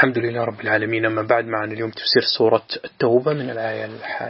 الحمد لله رب العالمين. أما بعد، معنا اليوم تفسير سورة التوبة من الآية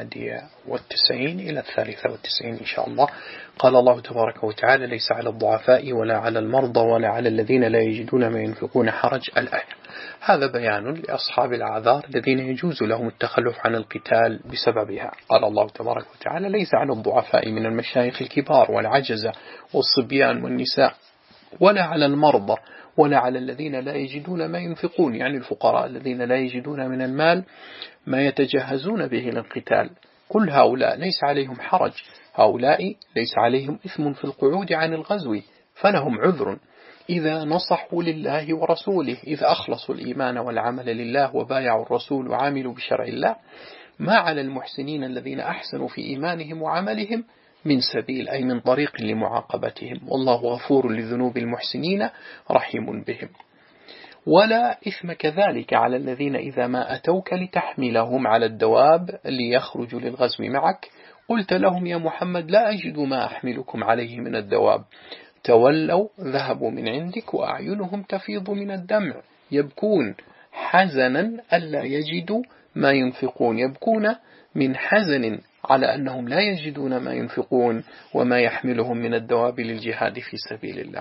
91 إلى 93 إن شاء الله. قال الله تبارك وتعالى: ليس على الضعفاء ولا على المرضى ولا على الذين لا يجدون ما ينفقون حرج. الآية هذا بيان لأصحاب الأعذار الذين يجوز لهم التخلف عن القتال بسببها. قال الله تبارك وتعالى: ليس على الضعفاء من المشايخ الكبار والعجزة والصبيان والنساء ولا على المرضى ولا على الذين لا يجدون ما ينفقون، يعني الفقراء الذين لا يجدون من المال ما يتجهزون به للقتال. كل هؤلاء ليس عليهم حرج، هؤلاء ليس عليهم إثم في القعود عن الغزو، فلهم عذر إذا نصحوا لله ورسوله، إذا أخلصوا الإيمان والعمل لله وبايعوا الرسول وعملوا بشرع الله. ما على المحسنين الذين أحسنوا في إيمانهم وعملهم من سبيل، أي من طريق لمعاقبتهم، والله غفور لذنوب المحسنين رحيم بهم. ولا إثم كذلك على الذين إذا ما أتوك لتحملهم على الدواب ليخرجوا للغزو معك قلت لهم: يا محمد لا أجد ما أحملكم عليه من الدواب، تولوا ذهبوا من عندك وأعينهم تفيض من الدمع يبكون حزنا ألا يجدوا ما ينفقون، يبكون من حزن على أنهم لا يجدون ما ينفقون وما يحملهم من الدواب للجهاد في سبيل الله.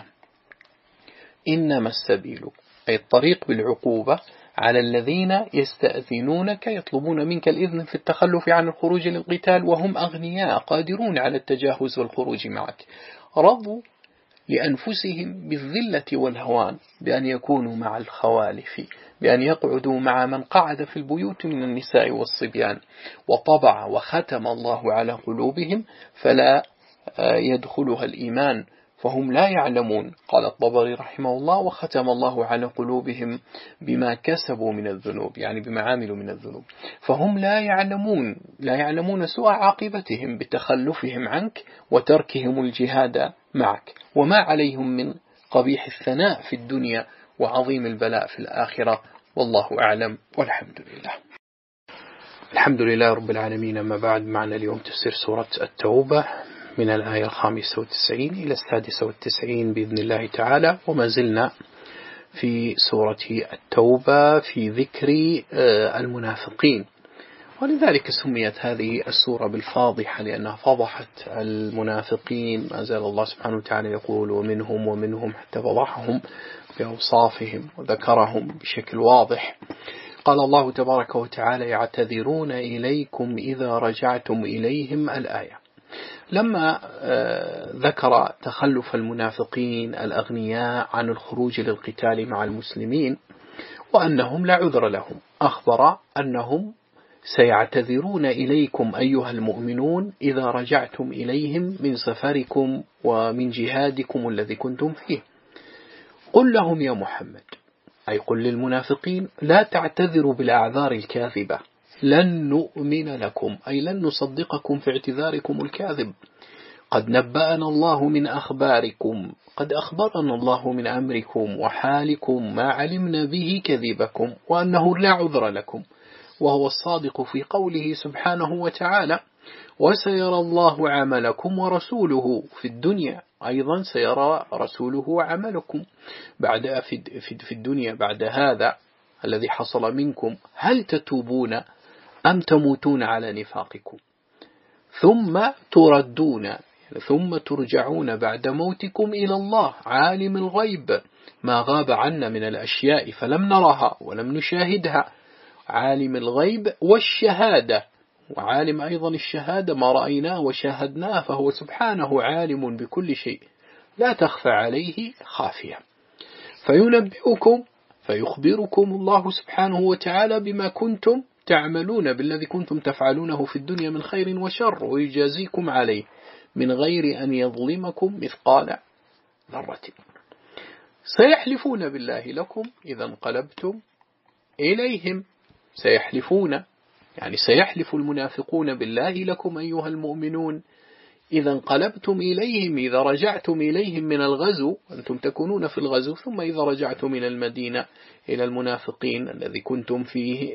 إنما السبيل، أي الطريق بالعقوبة، على الذين يستأذنونك يطلبون منك الإذن في التخلف عن الخروج للقتال وهم أغنياء قادرون على التجهز والخروج معك، رضوا لأنفسهم بالذلة والهوان بأن يكونوا مع الخوالف، بأن يقعدوا مع من قعد في البيوت من النساء والصبيان، وطبع وختم الله على قلوبهم فلا يدخلها الإيمان فهم لا يعلمون. قال الطبري رحمه الله: وختم الله على قلوبهم بما كسبوا من الذنوب، يعني بما عملوا من الذنوب، فهم لا يعلمون سوء عاقبتهم بتخلفهم عنك وتركهم الجهاد معك، وما عليهم من قبيح الثناء في الدنيا وعظيم البلاء في الآخرة، والله أعلم والحمد لله. الحمد لله رب العالمين. أما بعد، معنا اليوم تفسير سورة التوبة من الآية 95 إلى 96 بإذن الله تعالى، وما زلنا في سورة التوبة في ذكر المنافقين، ولذلك سميت هذه السورة بالفاضحة لأنها فضحت المنافقين. ما زال الله سبحانه وتعالى يقول: ومنهم حتى فضحهم بأوصافهم وذكرهم بشكل واضح. قال الله تبارك وتعالى: يعتذرون إليكم إذا رجعتم إليهم. الآية لما ذكر تخلف المنافقين الأغنياء عن الخروج للقتال مع المسلمين وأنهم لا عذر لهم، أخبر أنهم سيعتذرون إليكم أيها المؤمنون إذا رجعتم إليهم من سفركم ومن جهادكم الذي كنتم فيه. قل لهم يا محمد، أي قل للمنافقين: لا تعتذروا بالأعذار الكاذبة، لن نؤمن لكم، أي لن نصدقكم في اعتذاركم الكاذب. قد نبأنا الله من أخباركم، قد أخبرنا الله من أمركم وحالكم ما علمنا به كذبكم وأنه لا عذر لكم، وهو الصادق في قوله سبحانه وتعالى: وسيرى الله عملكم ورسوله في الدنيا. أيضا سيرى رسوله عملكم في الدنيا بعد هذا الذي حصل منكم، هل تتوبون أم تموتون على نفاقكم ثم تردون، ثم ترجعون بعد موتكم إلى الله عالم الغيب ما غاب عنا من الأشياء فلم نرها ولم نشاهدها، عالم الغيب والشهادة، وعالم أيضا الشهادة ما رأيناه وشاهدناه، فهو سبحانه عالم بكل شيء لا تخفى عليه خافية. فينبئكم فيخبركم الله سبحانه وتعالى بما كنتم تعملون، بالذي كنتم تفعلونه في الدنيا من خير وشر، ويجازيكم عليه من غير أن يظلمكم مثقال ذرة. سيحلفون بالله لكم إذا انقلبتم إليهم، سيحلفون يعني سيحلف المنافقون بالله لكم أيها المؤمنون إذا انقلبتم إليهم، إذا رجعتم إليهم من الغزو، أنتم تكونون في الغزو، ثم إذا رجعتم إلى المدينة إلى المنافقين الذي كنتم فيه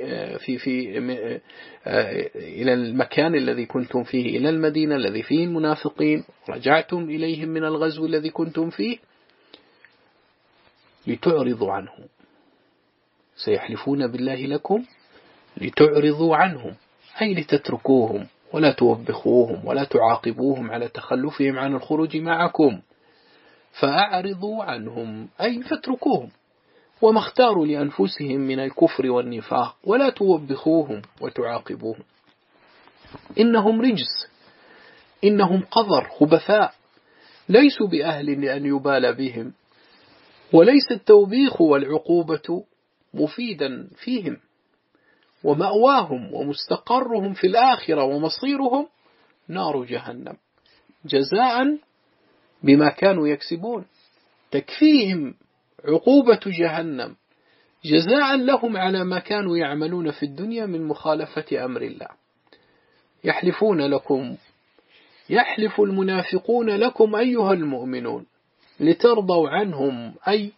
إلى المكان الذي كنتم فيه، إلى المدينة الذي فيه المنافقين، رجعتم إليهم من الغزو الذي كنتم فيه لتعرضوا عنه، سيحلفون بالله لكم لتعرضوا عنهم، أي لتتركوهم ولا توبخوهم ولا تعاقبوهم على تخلفهم عن الخروج معكم، فأعرضوا عنهم أي فاتركوهم وما اختاروا لأنفسهم من الكفر والنفاق، ولا توبخوهم وتعاقبوهم. إنهم رجس، إنهم قذر خبثاء، ليسوا بأهل لأن يبال بهم، وليس التوبيخ والعقوبة مفيدا فيهم، ومأواهم ومستقرهم في الآخرة ومصيرهم نار جهنم جزاء بما كانوا يكسبون، تكفيهم عقوبة جهنم جزاء لهم على ما كانوا يعملون في الدنيا من مخالفة أمر الله. يحلفون لكم، يحلف المنافقون لكم أيها المؤمنون لترضوا عنهم، أي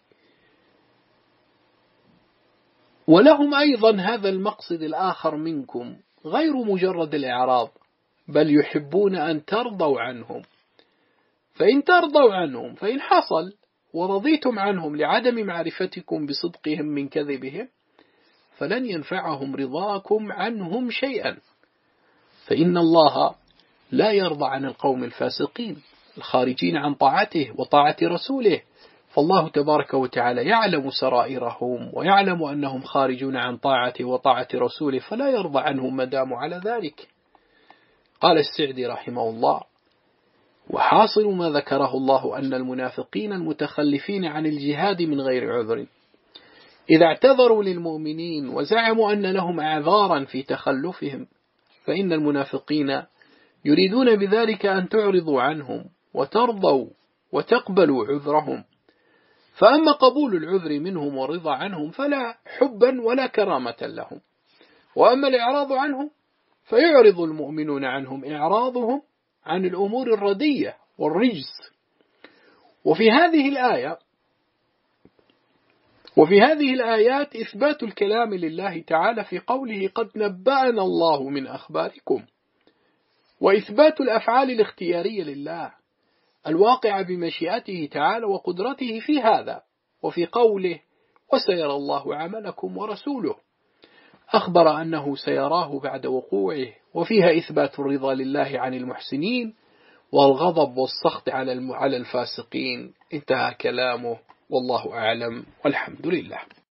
ولهم أيضا هذا المقصد الآخر منكم غير مجرد الإعراض، بل يحبون أن ترضوا عنهم، فإن ترضوا عنهم، فإن حصل ورضيتم عنهم لعدم معرفتكم بصدقهم من كذبهم، فلن ينفعهم رضاكم عنهم شيئا، فإن الله لا يرضى عن القوم الفاسقين الخارجين عن طاعته وطاعة رسوله، فالله تبارك وتعالى يعلم سرائرهم ويعلم أنهم خارجون عن طاعته وطاعة رسوله، فلا يرضى عنهم ما داموا على ذلك. قال السعدي رحمه الله: وحاصل ما ذكره الله أن المنافقين المتخلفين عن الجهاد من غير عذر إذا اعتذروا للمؤمنين وزعموا أن لهم أعذارا في تخلفهم، فإن المنافقين يريدون بذلك أن تعرضوا عنهم وترضوا وتقبلوا عذرهم، فأما قبول العذر منهم والرضا عنهم فلا حبا ولا كرامة لهم، وأما الإعراض عنهم فيعرض المؤمنون عنهم إعراضهم عن الأمور الردية والرجس. وفي هذه الآيات إثبات الكلام لله تعالى في قوله: قد نبأنا الله من أخباركم، وإثبات الأفعال الاختيارية لله الواقع بمشيئته تعالى وقدرته في هذا، وفي قوله: وسيرى الله عملكم ورسوله، أخبر أنه سيراه بعد وقوعه، وفيها إثبات الرضا لله عن المحسنين والغضب والسخط على الفاسقين. انتهى كلامه، والله أعلم، والحمد لله.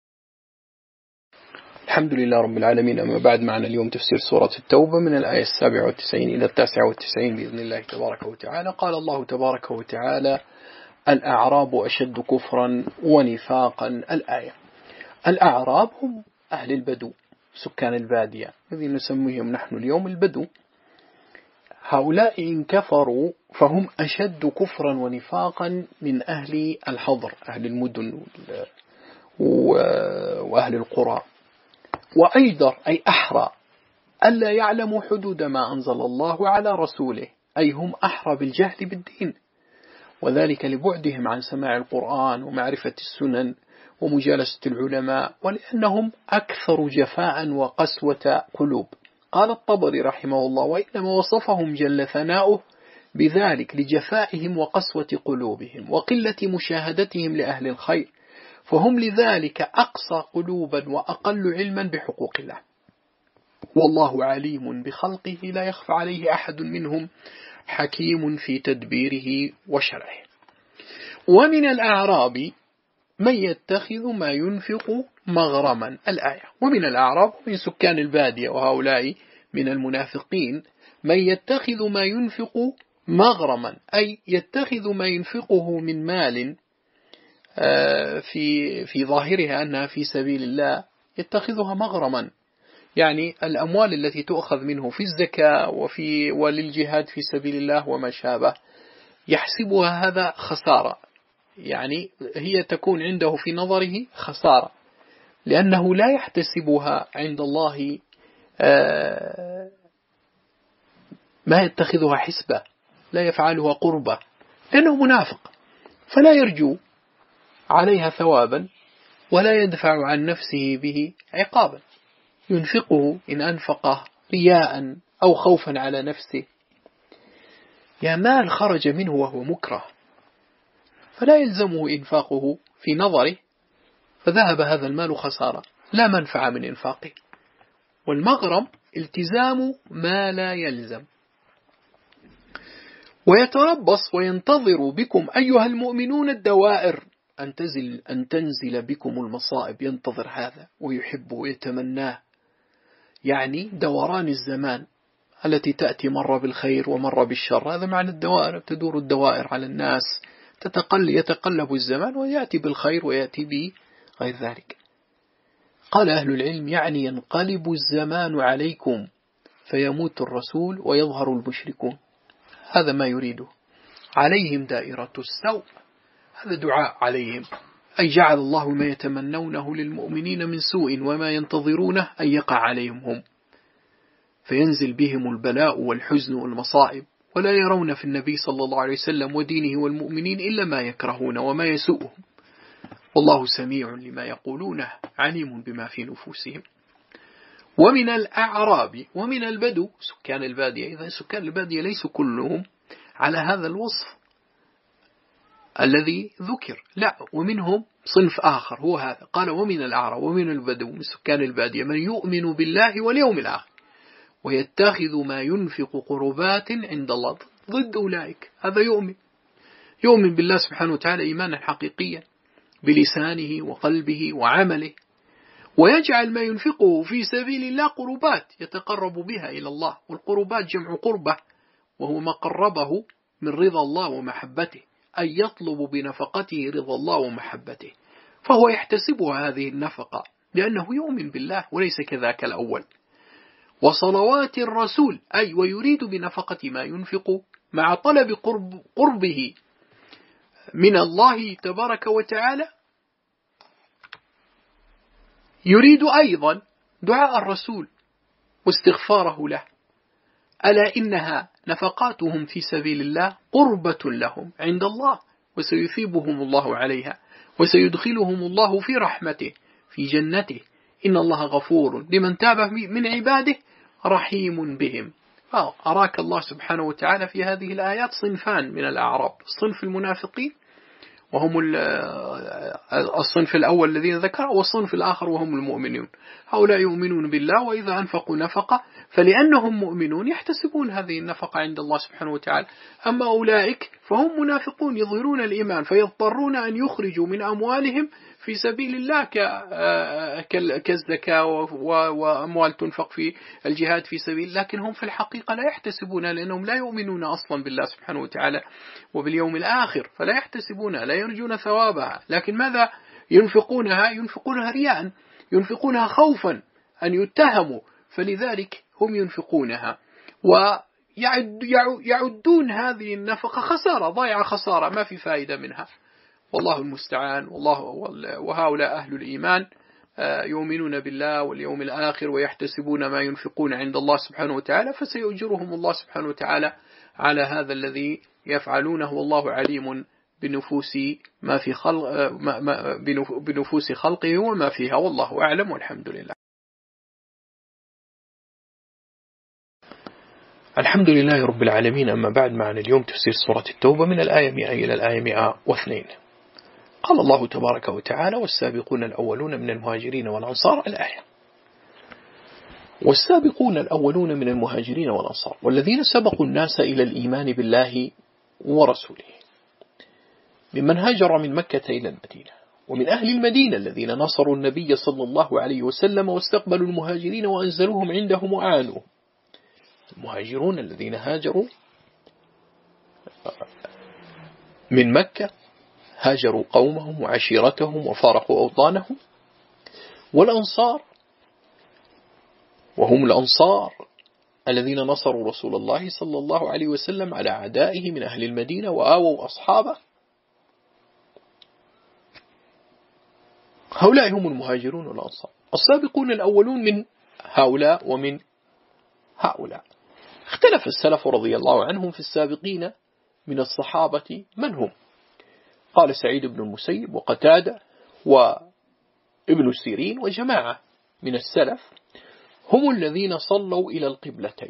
الحمد لله رب العالمين. أما بعد، معنا اليوم تفسير سورة التوبة من الآية 97 إلى 99 بإذن الله تبارك وتعالى. قال الله تبارك وتعالى: الأعراب أشد كفرا ونفاقا. الآية. الأعراب هم أهل البدو، سكان البادية الذين نسميهم نحن اليوم البدو. هؤلاء إن كفروا فهم أشد كفرا ونفاقا من أهل الحضر، أهل المدن وأهل القرى، وأيضا أي أحرى ألا يعلموا حدود ما أنزل الله على رسوله، أي هم أحرى بالجهل بالدين، وذلك لبعدهم عن سماع القرآن ومعرفة السنن ومجالسة العلماء، ولأنهم أكثر جفاء وقسوة قلوب. قال الطبري رحمه الله: وإنما وصفهم جل ثناؤه بذلك لجفائهم وقسوة قلوبهم وقلة مشاهدتهم لأهل الخير، فهم لذلك أقسى قلوبا وأقل علما بحقوق الله، والله عليم بخلقه لا يخفى عليه أحد منهم، حكيم في تدبيره وشرعه. ومن الأعراب من يتخذ ما ينفق مغرما. الآية. ومن الأعراب من سكان البادية، وهؤلاء من المنافقين، من يتخذ ما ينفق مغرما، أي يتخذ ما ينفقه من مال في ظاهرها أنها في سبيل الله، يتخذها مغرما، يعني الأموال التي تؤخذ منه في الزكاة وللجهاد في سبيل الله وما شابه، يحسبها هذا خسارة، يعني هي تكون عنده في نظره خسارة، لأنه لا يحتسبها عند الله، ما يتخذها حسبة، لا يفعلها قربة، لأنه منافق، فلا يرجو عليها ثوابا ولا يدفع عن نفسه به عقابا، ينفقه إن أنفقه رياء أو خوفا على نفسه، يا مال خرج منه وهو مكره، فلا يلزمه إنفاقه في نظره، فذهب هذا المال خسارة، لا منفعة من إنفاقه. والمغرم التزام ما لا يلزم. ويتربص وينتظر بكم أيها المؤمنون الدوائر، أن تنزل بكم المصائب، ينتظر هذا ويحب ويتمناه، يعني دوران الزمان التي تأتي مرة بالخير ومرة بالشر، هذا معنى الدوائر، تدور الدوائر على الناس، يتقلب الزمان ويأتي بالخير ويأتي بغير ذلك. قال أهل العلم يعني ينقلب الزمان عليكم فيموت الرسول ويظهر المشركون، هذا ما يريده. عليهم دائرة السوء، هذا دعاء عليهم، أي جعل الله ما يتمنونه للمؤمنين من سوء وما ينتظرونه أن يقع عليهم هم، فينزل بهم البلاء والحزن والمصائب، ولا يرون في النبي صلى الله عليه وسلم ودينه والمؤمنين إلا ما يكرهون وما يسوءهم، والله سميع لما يقولونه عليم بما في نفوسهم. ومن الأعراب ومن البدو، سكان البادية، إذا سكان البادية ليسوا كلهم على هذا الوصف الذي ذكر، لا، ومنهم صنف آخر هو هذا، قال ومن الأعراب ومن البدو من سكان البادية من يؤمن بالله واليوم الآخر ويتخذ ما ينفق قربات عند الله، ضد أولئك، هذا يؤمن بالله سبحانه وتعالى إيمانا حقيقيا بلسانه وقلبه وعمله، ويجعل ما ينفقه في سبيل الله قربات يتقرب بها إلى الله، والقربات جمع قربة، وهو ما قربه من رضا الله ومحبته، أن يطلب بنفقته رضا الله ومحبته، فهو يحتسبها هذه النفقة لأنه يؤمن بالله وليس كذاك الأول. وصلوات الرسول، أي ويريد بنفقة ما ينفق مع طلب قربه من الله تبارك وتعالى، يريد أيضا دعاء الرسول واستغفاره له، ألا إنها نفقاتهم في سبيل الله قربة لهم عند الله، وسيثيبهم الله عليها، وسيدخلهم الله في رحمته في جنته، إن الله غفور لمن تاب من عباده رحيم بهم. أراك الله سبحانه وتعالى في هذه الآيات صنفان من الأعراب، صنف المنافقين وهم الصنف الأول الذين ذكر، والصنف الآخر وهم المؤمنون. هؤلاء يؤمنون بالله، وإذا أنفقوا نفقة فلأنهم مؤمنون يحتسبون هذه النفقة عند الله سبحانه وتعالى. أما أولئك فهم منافقون يظهرون الإيمان فيضطرون أن يخرجوا من أموالهم في سبيل الله كالزكاة وأموال تنفق في الجهاد في سبيل، لكن هم في الحقيقة لا يحتسبون، لأنهم لا يؤمنون أصلا بالله سبحانه وتعالى وباليوم الآخر، فلا يحتسبونها، لا يرجون ثوابها، لكن ماذا ينفقونها رياء، ينفقونها خوفا أن يتهموا، فلذلك هم ينفقونها ويعدون هذه النفقة خسارة، ضيعة خسارة، ما في فائدة منها، والله المستعان. وهؤلاء أهل الإيمان يؤمنون بالله واليوم الآخر ويحتسبون ما ينفقون عند الله سبحانه وتعالى، فسيؤجرهم الله سبحانه وتعالى على هذا الذي يفعلونه، والله عليم بنفوس ما في بنفوس خلقه وما فيها، والله أعلم، والحمد لله. الحمد لله رب العالمين. أما بعد، معنا اليوم تفسير سورة التوبة من الآية 100 إلى الآية 102. قال الله تبارك وتعالى: والسابقون الأولون من المهاجرين والأنصار، الآية. والسابقون الأولون من المهاجرين والأنصار والذين سبقوا الناس إلى الإيمان بالله ورسوله ممن هاجر من مكة إلى المدينة، ومن أهل المدينة الذين نصروا النبي صلى الله عليه وسلم واستقبلوا المهاجرين وأنزلوهم عندهم وآنوهم. المهاجرون الذين هاجروا من مكة، هاجروا قومهم وعشيرتهم وفارقوا أوطانهم. والأنصار وهم الأنصار الذين نصروا رسول الله صلى الله عليه وسلم على أعدائه من أهل المدينة وآووا أصحابه. هؤلاء هم المهاجرون والأنصار. السابقون الأولون من هؤلاء ومن هؤلاء. اختلف السلف رضي الله عنهم في السابقين من الصحابة من هم. قال سعيد بن المسيب وقتادة وابن سيرين وجماعة من السلف هم الذين صلوا إلى القبلتين.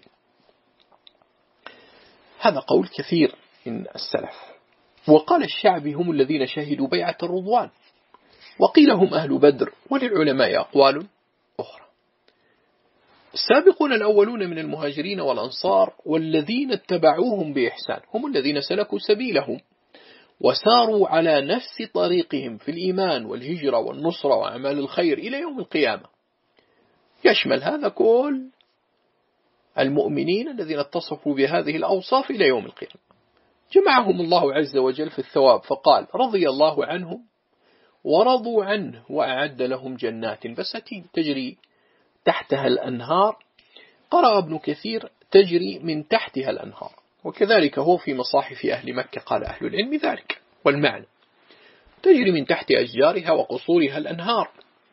هذا قول كثير من السلف. وقال الشعبي هم الذين شهدوا بيعة الرضوان، وقيل هم أهل بدر، وللعلماء أقوال أخرى. السابقون الأولون من المهاجرين والأنصار والذين اتبعوهم بإحسان هم الذين سلكوا سبيلهم وساروا على نفس طريقهم في الإيمان والهجرة والنصرة وأعمال الخير إلى يوم القيامة. يشمل هذا كل المؤمنين الذين اتصفوا بهذه الأوصاف إلى يوم القيامة. جمعهم الله عز وجل في الثواب فقال رضي الله عنهم ورضوا عنه وأعد لهم جنات بساتين تجري تحتها الأنهار. قرأ ابن كثير تجري من تحتها الأنهار، وكذلك هو في مصاحف أهل مكة قال أهل العلم ذلك، والمعنى تجري من تحت أشجارها وقصورها الأنهار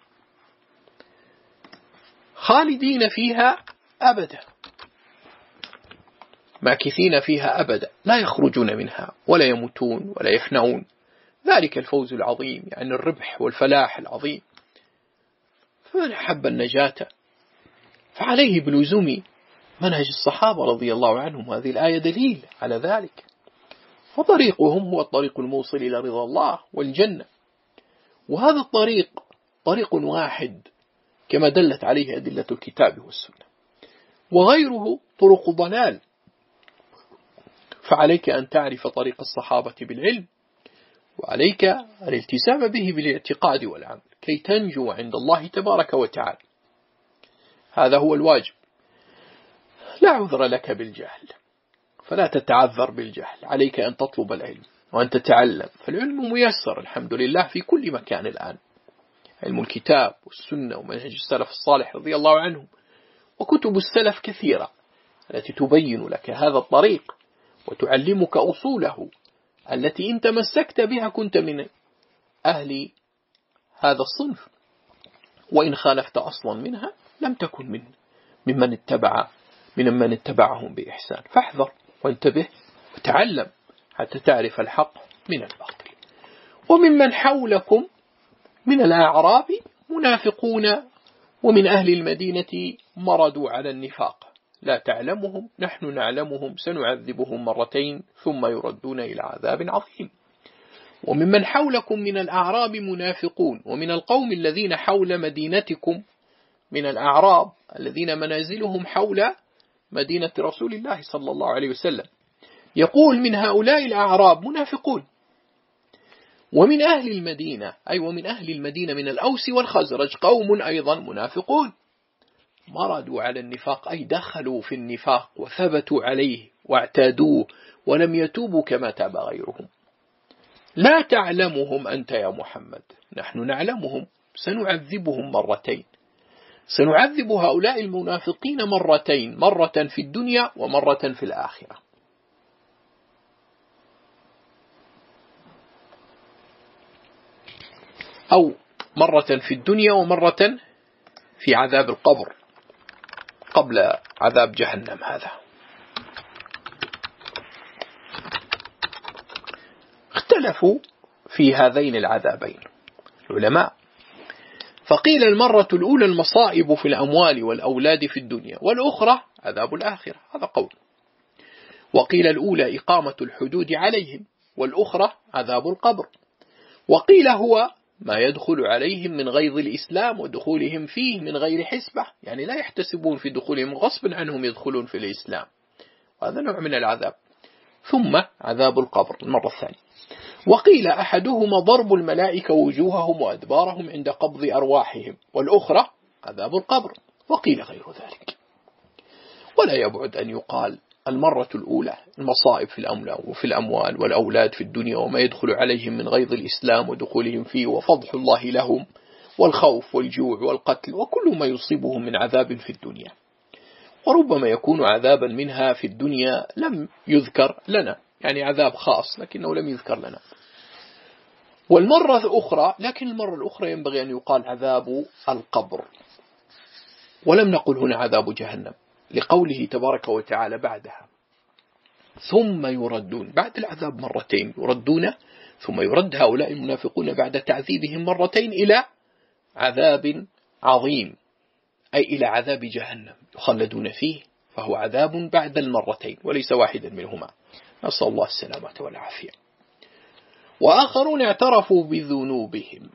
خالدين فيها أبدا ماكثين فيها أبدا لا يخرجون منها ولا يموتون ولا يفنون. ذلك الفوز العظيم، يعني الربح والفلاح العظيم. فمن حب النجاة فعليه بلزوم منهج الصحابة رضي الله عنهم. هذه الآية دليل على ذلك. وطريقهم هو الطريق الموصل إلى رضا الله والجنة، وهذا الطريق طريق واحد كما دلت عليه أدلة الكتاب والسنة، وغيره طرق ضلال. فعليك أن تعرف طريق الصحابة بالعلم، وعليك الالتزام به بالاعتقاد والعمل كي تنجو عند الله تبارك وتعالى. هذا هو الواجب. لا عذر لك بالجهل، فلا تتعذر بالجهل. عليك أن تطلب العلم وأن تتعلم، فالعلم ميسر الحمد لله في كل مكان الآن. علم الكتاب والسنة ومنهج السلف الصالح رضي الله عنهم، وكتب السلف كثيرة التي تبين لك هذا الطريق وتعلمك أصوله التي إن تمسكت بها كنت من أهل هذا الصنف، وإن خالفت أصلا منها لم تكن ممن اتبعهم بإحسان. فاحذر وانتبه وتعلم حتى تعرف الحق من الباطل. وممن حولكم من الأعراب منافقون ومن أهل المدينة مردوا على النفاق لا تعلمهم نحن نعلمهم سنعذبهم مرتين ثم يردون إلى عذاب عظيم. وممن حولكم من الأعراب منافقون ومن القوم الذين حول مدينتكم من الأعراب الذين منازلهم حول مدينة رسول الله صلى الله عليه وسلم. يقول من هؤلاء الأعراب منافقون، ومن أهل المدينة أي ومن أهل المدينة من الأوس والخزرج قوم أيضا منافقون مردوا على النفاق أي دخلوا في النفاق وثبتوا عليه واعتادوه ولم يتوبوا كما تاب غيرهم. لا تعلمهم أنت يا محمد نحن نعلمهم سنعذبهم مرتين. سنعذب هؤلاء المنافقين مرتين، مرة في الدنيا ومرة في الآخرة. أو مرة في الدنيا ومرة في عذاب القبر قبل عذاب جهنم. هذا اختلفوا في هذين العذابين العلماء، فقيل المرة الأولى المصائب في الأموال والأولاد في الدنيا، والأخرى عذاب الآخرة، هذا قول. وقيل الأولى إقامة الحدود عليهم، والأخرى عذاب القبر. وقيل هو ما يدخل عليهم من غيظ الإسلام ودخولهم فيه من غير حسبة، يعني لا يحتسبون في دخولهم غصب عنهم يدخلون في الإسلام، وهذا نوع من العذاب. ثم عذاب القبر المرة الثانية. وقيل أحدهما ضرب الملائكة وجوههم وأدبارهم عند قبض أرواحهم، والأخرى عذاب القبر. وقيل غير ذلك. ولا يبعد أن يقال المرة الأولى المصائب في الأموال والأولاد في الدنيا وما يدخل عليهم من غيظ الإسلام ودخولهم فيه وفضح الله لهم والخوف والجوع والقتل وكل ما يصيبهم من عذاب في الدنيا، وربما يكون عذابا منها في الدنيا لم يذكر لنا، يعني عذاب خاص لكنه لم يذكر لنا. والمرة الأخرى، لكن المرة الأخرى ينبغي أن يقال عذاب القبر، ولم نقل هنا عذاب جهنم لقوله تبارك وتعالى بعدها ثم يردون، بعد العذاب مرتين يردون، ثم يرد هؤلاء المنافقون بعد تعذيبهم مرتين إلى عذاب عظيم، أي إلى عذاب جهنم يخلدون فيه، فهو عذاب بعد المرتين وليس واحدا منهما، نسأل الله السلامة والعافية. وآخرون اعترفوا بذنوبهم،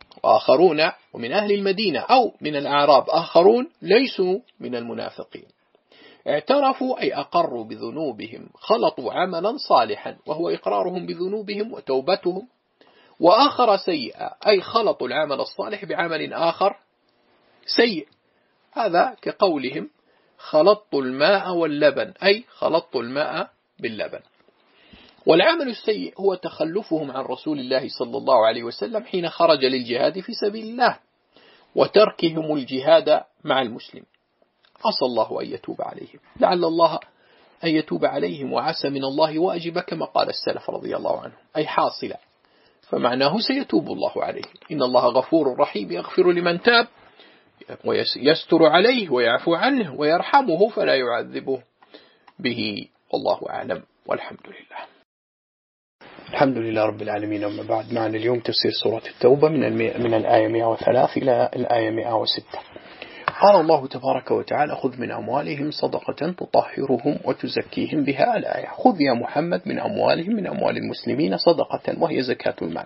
وآخرون ومن أهل المدينة أو من الأعراب آخرون ليسوا من المنافقين، اعترفوا أي أقروا بذنوبهم، خلطوا عملا صالحا وهو إقرارهم بذنوبهم وتوبتهم، وآخر سيئا أي خلطوا العمل الصالح بعمل آخر سيء. هذا كقولهم خلطت الماء واللبن، أي خلطت الماء باللبن. والعمل السيء هو تخلفهم عن رسول الله صلى الله عليه وسلم حين خرج للجهاد في سبيل الله، وتركهم الجهاد مع المسلم. عسى الله أن يتوب عليهم، لعل الله أن يتوب عليهم، وعسى من الله واجب كما قال السلف رضي الله عنهم، أي حاصلا، فمعناه سيتوب الله عليه. إن الله غفور رحيم يغفر لمن تاب ويستر عليه ويعفو عنه ويرحمه فلا يعذبه به، والله أعلم والحمد لله. الحمد لله رب العالمين. أما بعد، معنا اليوم تفسير سورة التوبة من الآية 103 إلى الآية 106. قال الله تبارك وتعالى: خذ من أموالهم صدقة تطهرهم وتزكيهم بها. الآية: خذ يا محمد من أموالهم، من أموال المسلمين، صدقة وهي زكاة المال،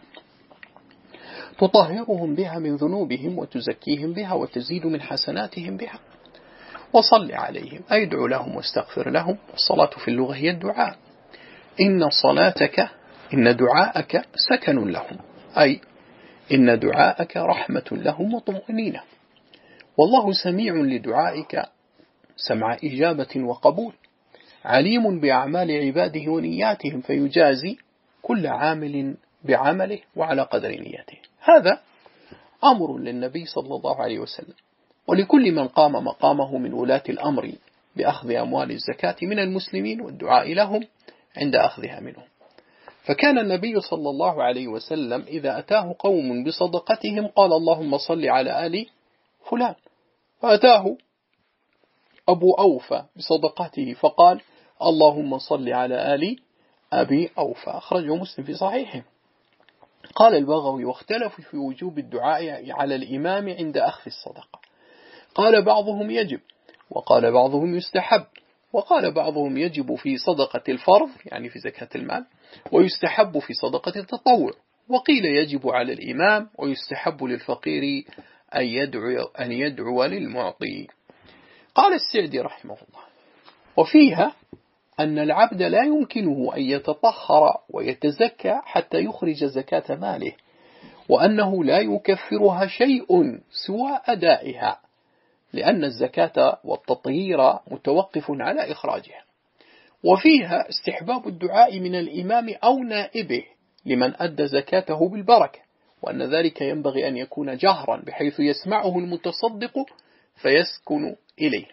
تطهرهم بها من ذنوبهم وتزكيهم بها وتزيد من حسناتهم بها، وصل عليهم أي ادعو لهم واستغفر لهم. والصلاة في اللغة هي الدعاء. إن صلاتك، إن دعاءك سكن لهم، أي إن دعاءك رحمة لهم وطمأنينة. والله سميع لدعائك سمع إجابة وقبول، عليم بأعمال عباده ونياتهم، فيجازي كل عامل بعمله وعلى قدر نيته. هذا أمر للنبي صلى الله عليه وسلم ولكل من قام مقامه من ولاة الأمر بأخذ أموال الزكاة من المسلمين والدعاء لهم عند أخذها منهم. فكان النبي صلى الله عليه وسلم إذا أتاه قوم بصدقتهم قال: اللهم صل على آل فلان. فأتاه أبو أوفى بصدقته فقال: اللهم صل على آل أبي أوفى. أخرجه مسلم في صحيحه. قال البغوي: واختلفوا في وجوب الدعاء على الإمام عند أخذ الصدقة، قال بعضهم يجب، وقال بعضهم يستحب، وقال بعضهم يجب في صدقة الفرض يعني في زكاة المال، ويستحب في صدقة التطوع، وقيل يجب على الإمام ويستحب للفقير أن يدعو للمعطي. قال السعدي رحمه الله: وفيها أن العبد لا يمكنه أن يتطهر ويتزكى حتى يخرج زكاة ماله، وأنه لا يكفرها شيء سوى أدائها، لأن الزكاة والتطهير متوقف على إخراجها. وفيها استحباب الدعاء من الإمام أو نائبه لمن أدى زكاته بالبركة، وأن ذلك ينبغي أن يكون جهرا بحيث يسمعه المتصدق فيسكن إليه.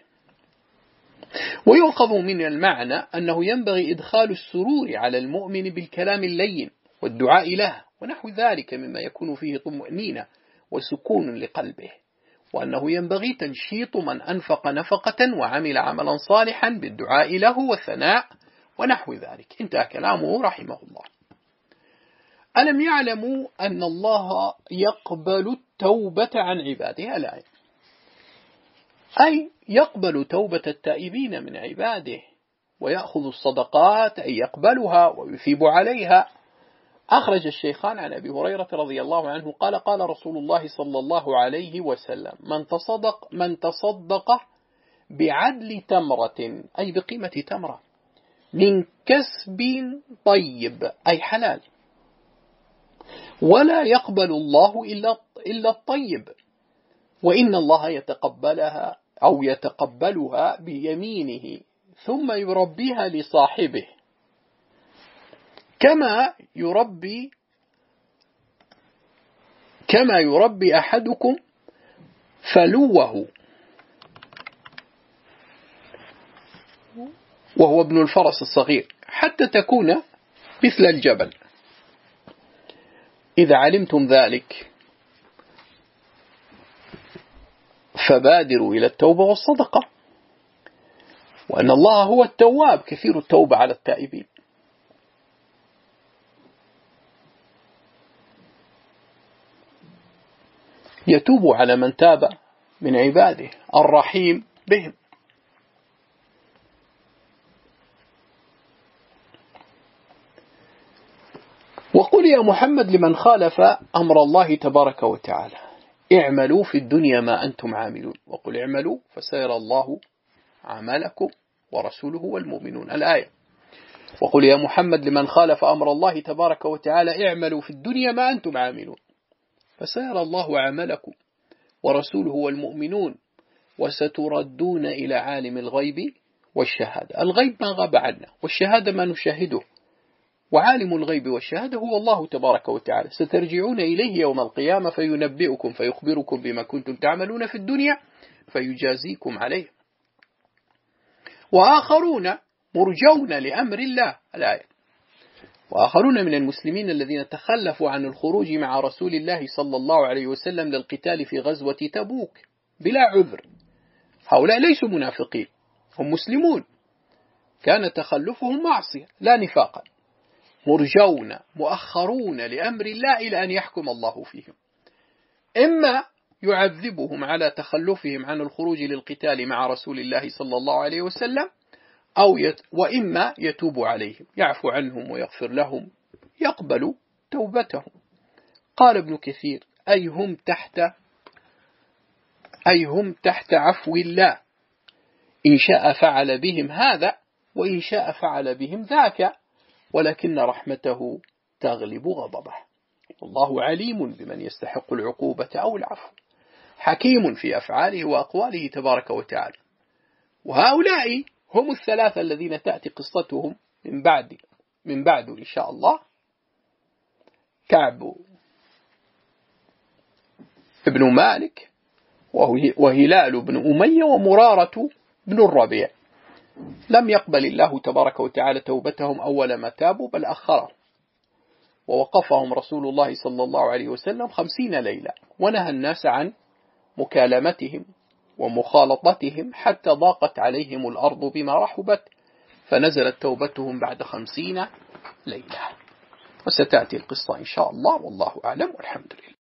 ويؤخذ من المعنى أنه ينبغي إدخال السرور على المؤمن بالكلام اللين والدعاء له ونحو ذلك مما يكون فيه طمأنينة وسكون لقلبه، وأنه ينبغي تنشيط من أنفق نفقة وعمل عملا صالحا بالدعاء له والثناء ونحو ذلك. انتهى كلامه رحمه الله. ألم يعلموا أن الله يقبل التوبة عن عباده؟ الآية: أي يقبل توبة التائبين من عباده، ويأخذ الصدقات أي يقبلها ويثيب عليها. أخرج الشيخان عن أبي هريرة رضي الله عنه قال: قال رسول الله صلى الله عليه وسلم: من تصدق بعدل تمرة أي بقيمة تمرة من كسب طيب أي حلال، ولا يقبل الله إلا الطيب، وإن الله يتقبلها بيمينه ثم يربيها لصاحبه كما يربي أحدكم فلوه، وهو ابن الفرس الصغير، حتى تكون مثل الجبل. إذا علمتم ذلك فبادروا إلى التوبة والصدقة، وأن الله هو التواب كثير التوبة على التائبين. يتوب على من تاب من عباده الرحيم بهم. وقل يا محمد لمن خالف أمر الله تبارك وتعالى اعملوا في الدنيا ما أنتم عاملون، وقل اعملوا فسيرى الله عملكم ورسوله والمؤمنون. الآية. وقل يا محمد لمن خالف أمر الله تبارك وتعالى اعملوا في الدنيا ما أنتم عاملون فسيرى الله عملكم ورسوله والمؤمنون وستردون إلى عالم الغيب والشهادة. الغيب ما غاب عنا، والشهادة ما نشاهده، وعالم الغيب والشهادة هو الله تبارك وتعالى. سترجعون إليه يوم القيامة فينبئكم فيخبركم بما كنتم تعملون في الدنيا فيجازيكم عليه. وآخرون مرجون لأمر الله. الآية. وآخرون من المسلمين الذين تخلفوا عن الخروج مع رسول الله صلى الله عليه وسلم للقتال في غزوة تبوك بلا عذر. هؤلاء ليسوا منافقين، هم مسلمون، كان تخلفهم معصية لا نفاقا. مرجون مؤخرون لأمر الله إلى أن يحكم الله فيهم، إما يعذبهم على تخلفهم عن الخروج للقتال مع رسول الله صلى الله عليه وسلم وإما يتوب عليهم، يعفو عنهم ويغفر لهم، يقبل توبتهم. قال ابن كثير أي هم تحت عفو الله، إن شاء فعل بهم هذا وإن شاء فعل بهم ذاك، ولكن رحمته تغلب غضبه. والله عليم بمن يستحق العقوبة أو العفو، حكيم في أفعاله وأقواله تبارك وتعالى. وهؤلاء هم الثلاثة الذين تأتي قصتهم من بعد إن شاء الله: كعب بن مالك، وهلال بن أمية، ومرارة بن الربيع. لم يقبل الله تبارك وتعالى توبتهم أول ما تابوا، بل أخرهم، ووقفهم رسول الله صلى الله عليه وسلم 50 ليلة، ونهى الناس عن مكالمتهم ومخالطتهم حتى ضاقت عليهم الأرض بما رحبت، فنزلت توبتهم بعد 50 ليلة. وستأتي القصة إن شاء الله، والله أعلم، والحمد لله.